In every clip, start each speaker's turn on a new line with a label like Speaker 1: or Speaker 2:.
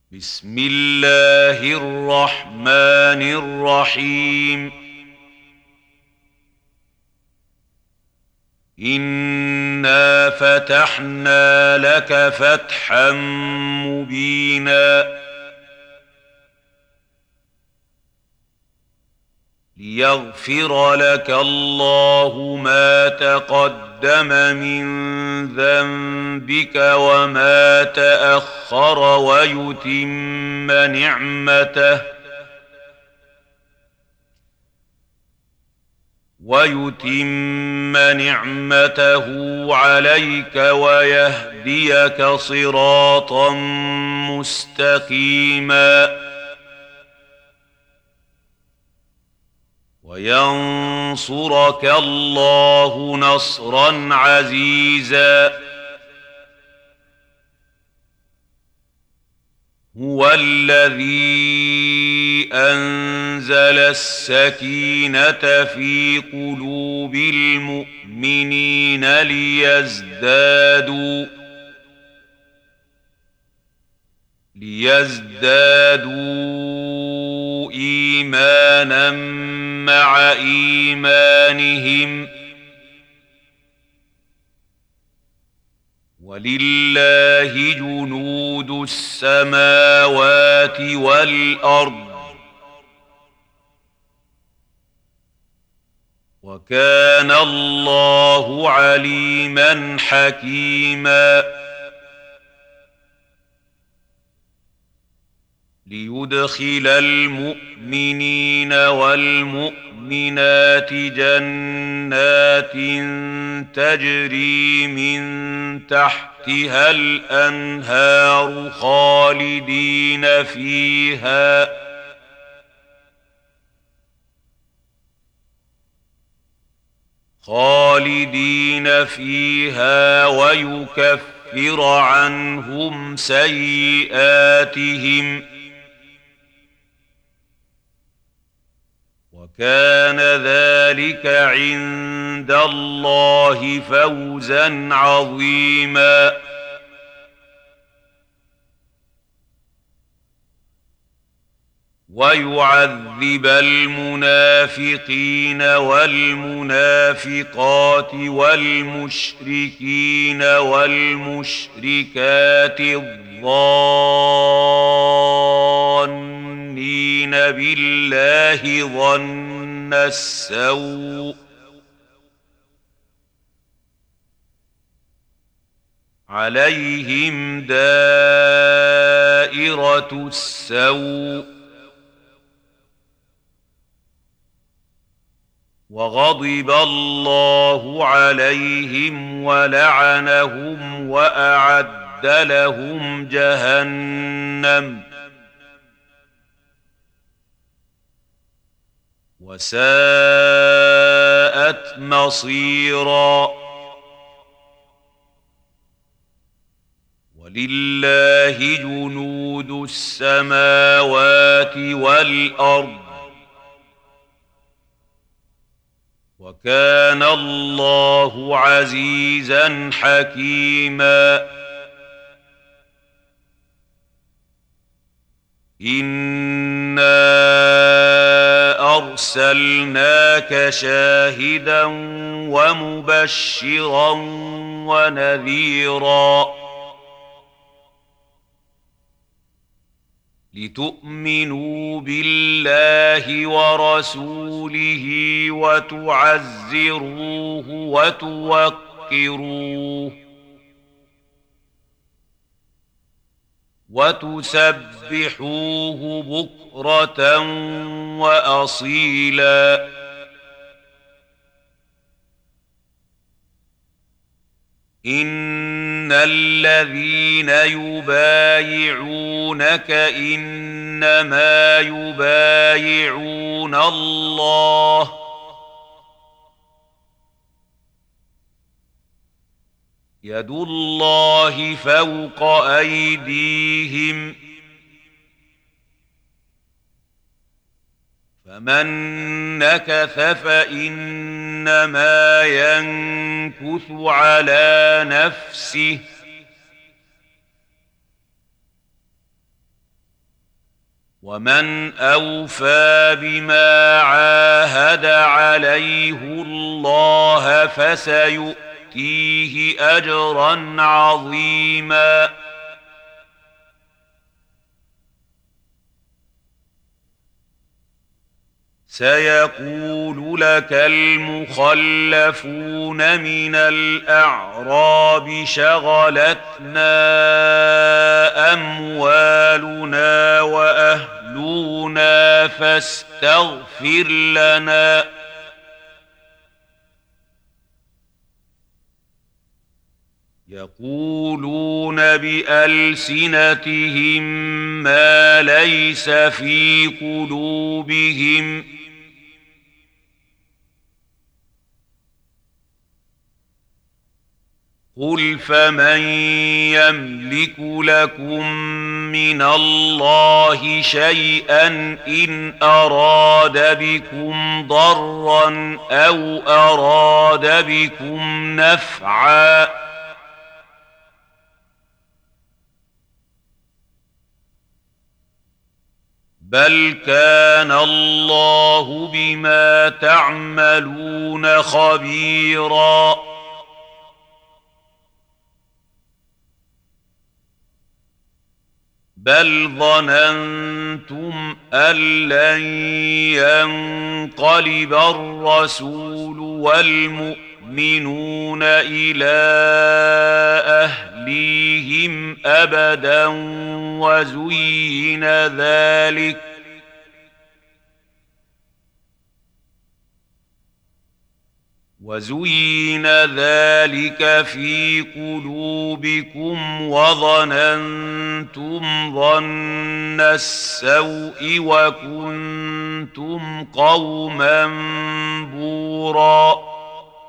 Speaker 1: بسم الله الرحمن الرحيم. إنا فتحنا لك فتحا مبينا ليغفر لك الله ما تقدم من ذنبك وما تأخر ويتم نعمته عليك ويهديك صراطا مستقيما وينصرك الله نصرا عزيزا. هو الذي أنزل السكينة في قلوب المؤمنين ليزدادوا إيمانا مع إيمانهم ولله جنود السماوات والأرض وكان الله عليما حكيما. ليدخل المؤمنين والمؤمنات جنات تجري من تحتها الأنهار خالدين فيها ويكفر عنهم سيئاتهم وكان ذلك عند الله فوزا عظيما. ويعذب المنافقين والمنافقات والمشركين والمشركات الظانين بالله ظن السوء عليهم دائرة السوء وغضب الله عليهم ولعنهم وأعد لهم جهنم وساءت مصيرا. ولله جنود السماوات والأرض وكان الله عزيزا حكيما. إنا أرسلناك شاهدا ومبشرا ونذيرا لتؤمنوا بالله ورسوله وتعزروه وتوقروه وتسبحوه بكرة وأصيلا. إن الذين يبايعونك إنما يبايعون الله يد الله فوق أيديهم فمن نكث فإنما ينكث على نفسه ومن أوفى بما عاهد عليه الله فسيؤتيه أجرا عظيما. سيقول لك المخلفون من الأعراب شغلتنا أموالنا وأهلنا فاستغفر لنا. يقولون بألسنتهم ما ليس في قلوبهم. قل فمن يملك لكم من الله شيئا إن أراد بكم ضرا أو أراد بكم نفعا. بل كان الله بما تعملون خبيرا. بل ظننتم أن لن ينقلب الرسول والمؤمنون إلى أهليهم أبدا وزين ذلك في قلوبكم وظننتم ظن السوء وكنتم قوما بورا.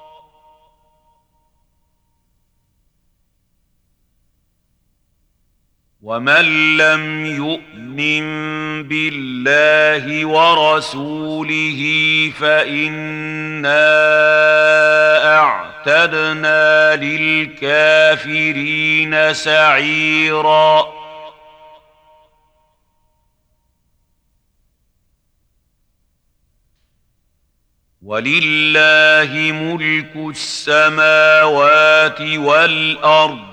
Speaker 1: ومن لم يؤمن بالله ورسوله فإنا أعتدنا للكافرين سعيرا. ولله ملك السماوات والأرض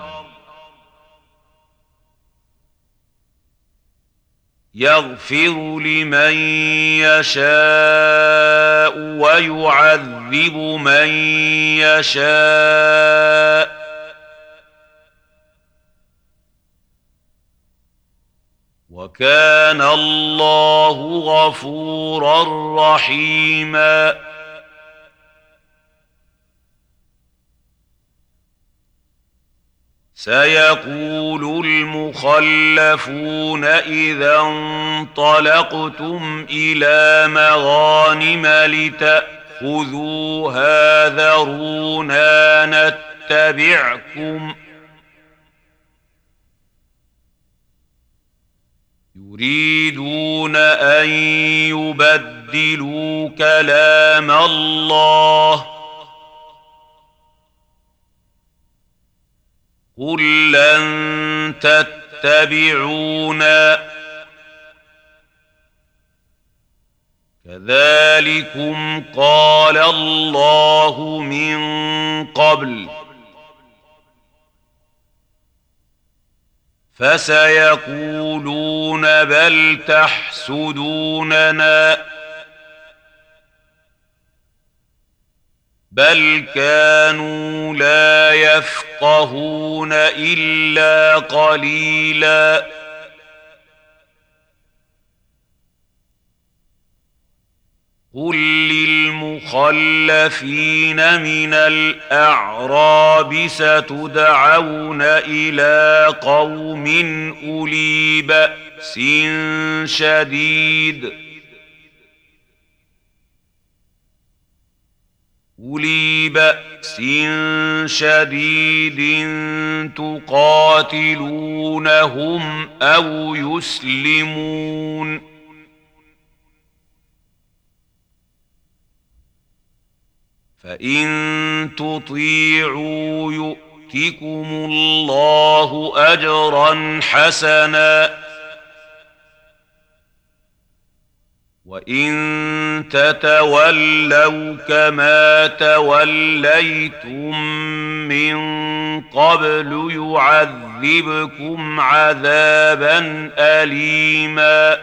Speaker 1: يغفر لمن يشاء ويعذب من يشاء وكان الله غفورا رحيما. سيقول المخلفون إذا انطلقتم إلى مغانم لتأخذوها ذرونا نتبعكم يريدون أن يبدلوا كلام الله. قل لن تتبعونا كذلكم قال الله من قبل فسيقولون بل تحسدوننا بل كانوا لا يفقهون إلا قليلا. قل للمخلفين من الأعراب ستدعون إلى قوم أولي بأس شديد تقاتلونهم أو يسلمون فإن تطيعوا يؤتكم الله أجرا حسنا وإن تتولوا كما توليتم من قبل يعذبكم عذابا أليما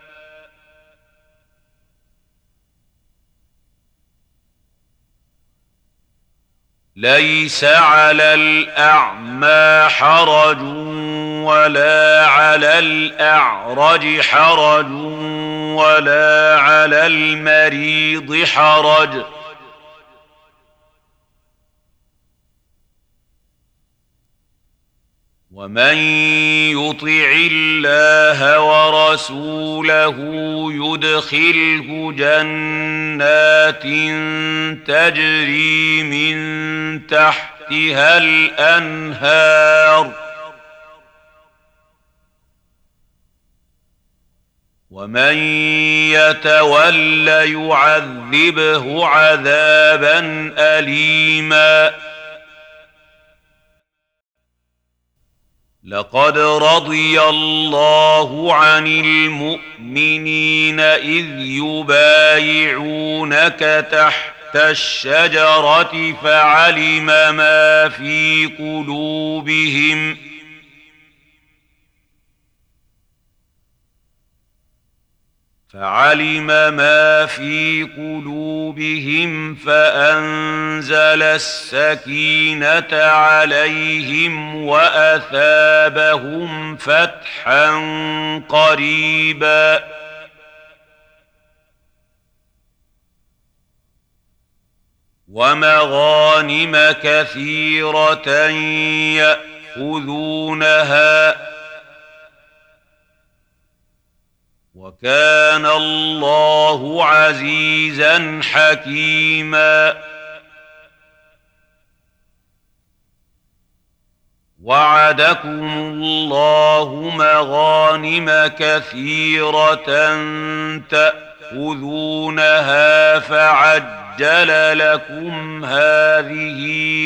Speaker 1: ليس على الأعمى حرج ولا على الأعرج حرج ولا على المريض حرج ومن يطع الله ورسوله يدخله جنات تجري من تحتها الأنهار ومن يتول يعذبه عذابا أليما لقد رضي الله عن المؤمنين إذ يبايعونك تحت الشجرة فعلم ما في قلوبهم فأنزل السكينة عليهم وأثابهم فتحا قريبا ومغانم كثيرة يأخذونها وكان الله عزيزا حكيما وعدكم الله مغانم كثيرة تأخذونها فعجل لكم هذه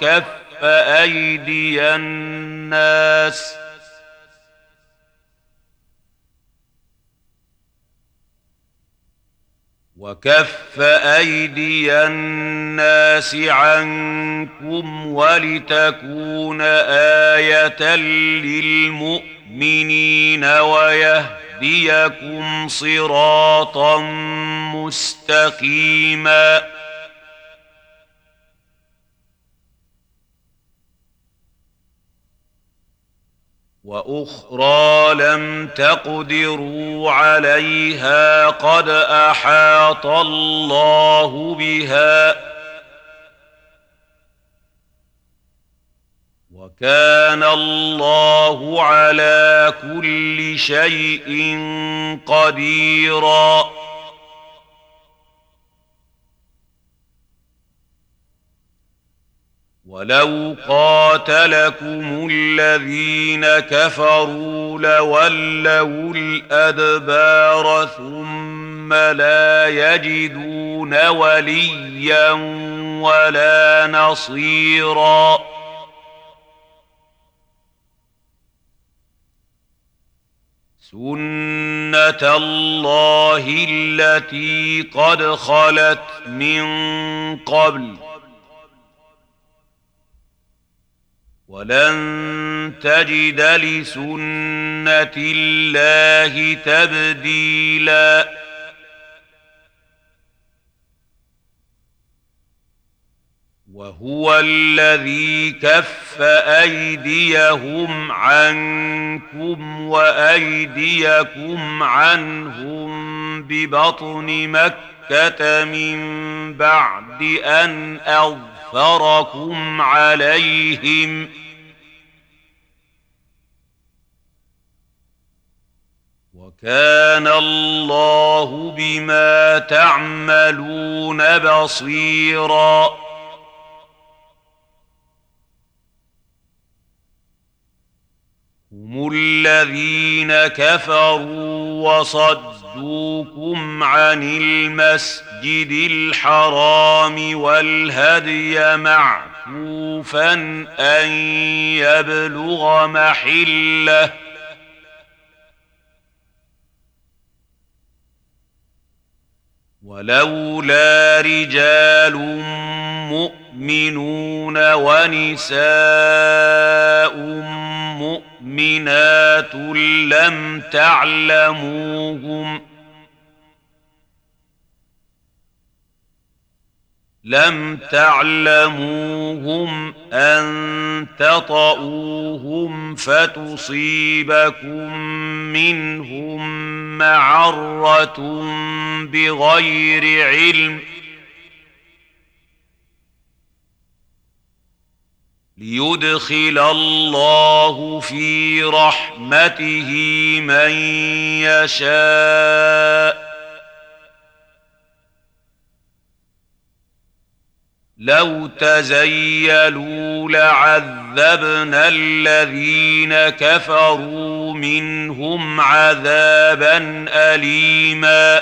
Speaker 1: وكف أيدي الناس عنكم ولتكون آية للمؤمنين ويهديكم صراطا مستقيما وأخرى لم تقدروا عليها قد أحاط الله بها وكان الله على كل شيء قديرا ولو قاتلكم الذين كفروا لولوا الأدبار ثم لا يجدون وليا ولا نصيرا سنة الله التي قد خلت من قبل ولن تجد لسنة الله تبديلا وهو الذي كف أيديهم عنكم وأيديكم عنهم ببطن مكة من بعد أن أظفركم عليهم وكان الله بما تعملون بصيرا هم الذين كفروا وصدوكم عن المسجد الحرام والهدي معكوفا أن يبلغ محله ولولا رجال مؤمنون ونساء مؤمنات لم تعلموهم أن تطؤوهم فتصيبكم منهم معرة بغير علم ليدخل الله في رحمته من يشاء لو تزيلوا لعذبنا الذين كفروا منهم عذابا أليما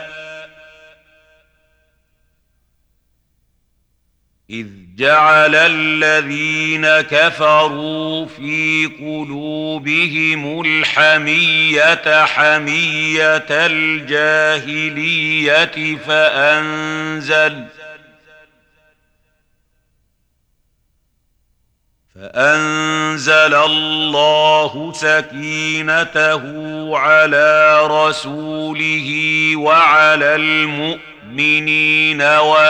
Speaker 1: إذ جعل الذين كفروا في قلوبهم الحمية حمية الجاهلية فأنزل الله سكينته على رسوله وعلى المؤمنين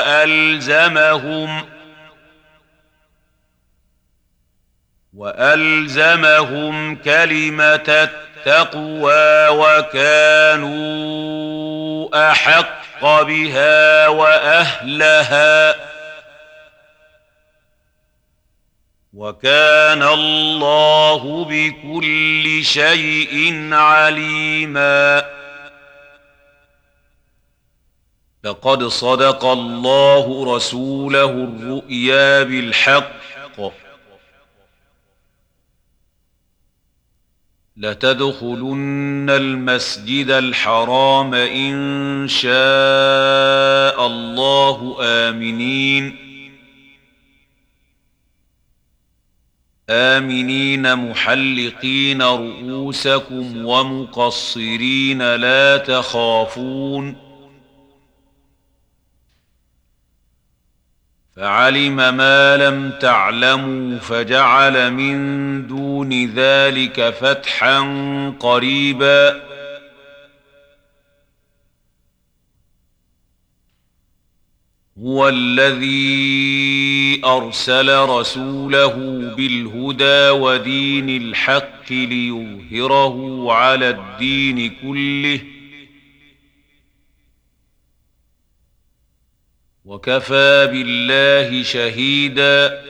Speaker 1: وألزمهم كلمة التقوى وكانوا أحق بها وأهلها وكان الله بكل شيء عليما لقد صدق الله رسوله الرؤيا بالحق لتدخلن المسجد الحرام إن شاء الله آمنين محلقين رؤوسكم ومقصرين لا تخافون فعلم ما لم تعلموا فجعل من دون ذلك فتحا قريبا هو الذي أرسل رسوله بالهدى ودين الحق ليظهره على الدين كله وكفى بالله شهيدا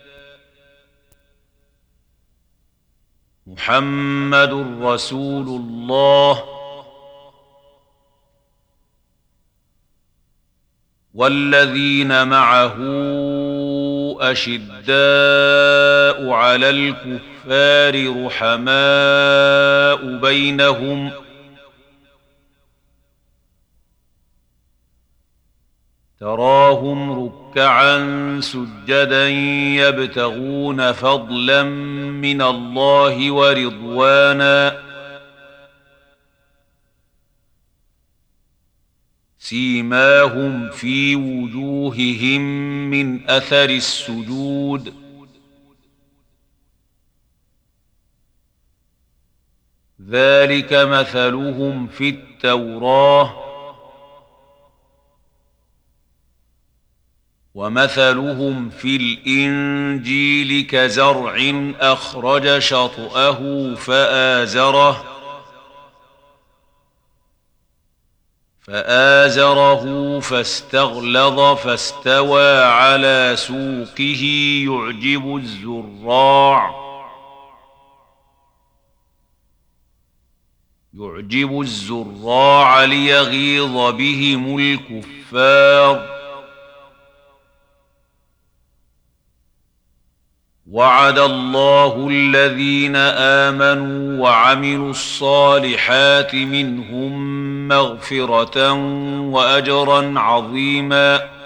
Speaker 1: محمد رسول الله والذين معه أشداء على الكفار رحماء بينهم تراهم ركعا سجدا يبتغون فضلا من الله ورضوانا سيماهم في وجوههم من أثر السجود ذلك مثلهم في التوراة ومثلهم في الإنجيل كزرع أخرج شطأه فآزره فاستغلظ فاستوى على سوقه يعجب الزراع ليغيظ بهم الكفار وعد الله الذين آمنوا وعملوا الصالحات منهم مغفرة وأجرا عظيما